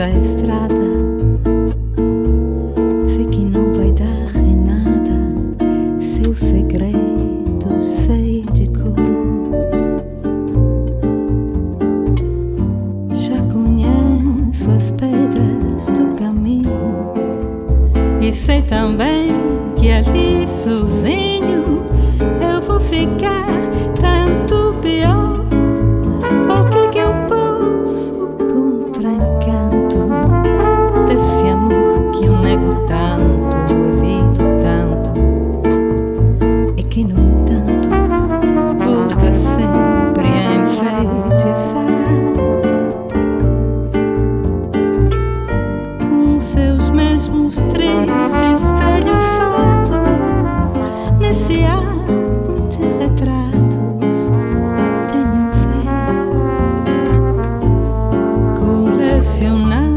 nessa estrada. Sei que não vai dar em nada, seus segredos sei de cor. Já conheço as pedras do caminho e sei também que ali sozinho eu vou ficar tanto pior. O que eu posso contra encanto desse amor que eu nego tanto, evito tanto, e que no entanto volta sempre a enfeitiçar com seus mesmos tristes velhos fatos nesse álbum de retratos. Tenho fé colecionar.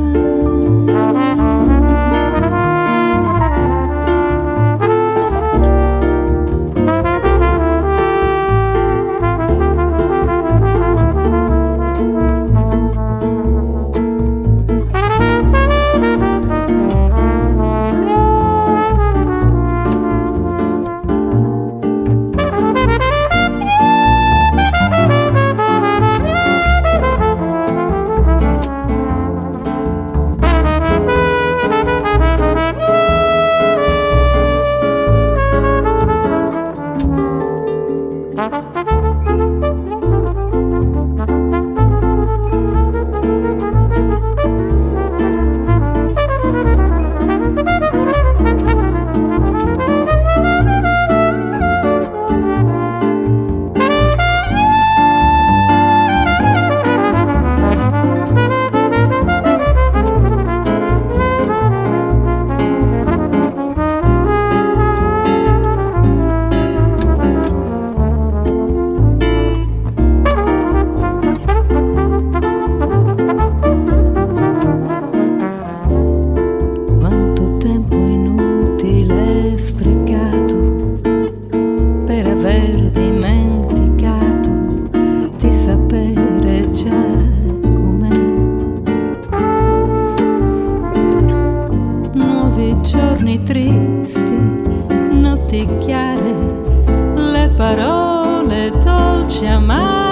Giorni tristi, notti chiare, le parole dolci amare.